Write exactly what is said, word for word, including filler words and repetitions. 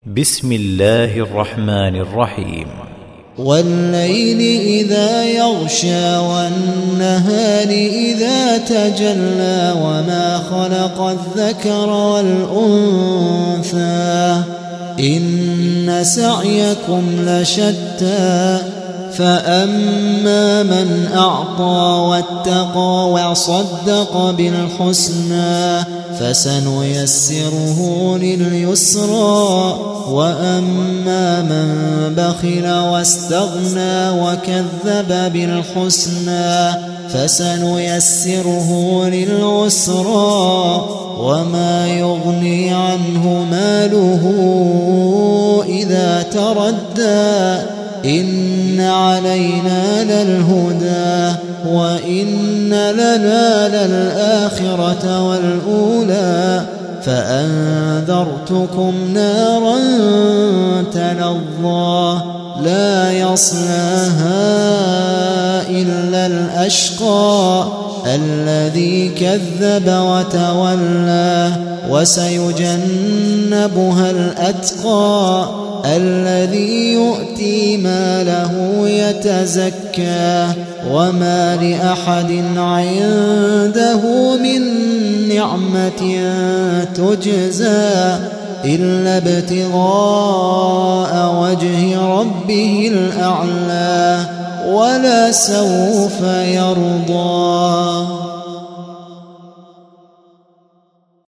بسم الله الرحمن الرحيم. والليل إذا يغشى والنهار إذا تجلى وما خلق الذكر والأنثى إن سعيكم لشتى فأما من أعطى واتقى وصدق بالحسنى فسنيسره لليسرى وأما من بخل واستغنى وكذب بالحسنى فسنيسره للعسرى وما يغني عنه ماله إذا تردى إن علينا للهدى وإن لنا للآخرة والأولى فأنذرتكم نارا تلظى لا يصلاها إلا الأشقى الذي كذب وتولى وسيجنبها الأتقى الذي يؤتي ماله يتزكى وما لأحد عنده من نعمة تجزى إلا ابتغاء وجه ربه الأعلى ولسوف يرضى.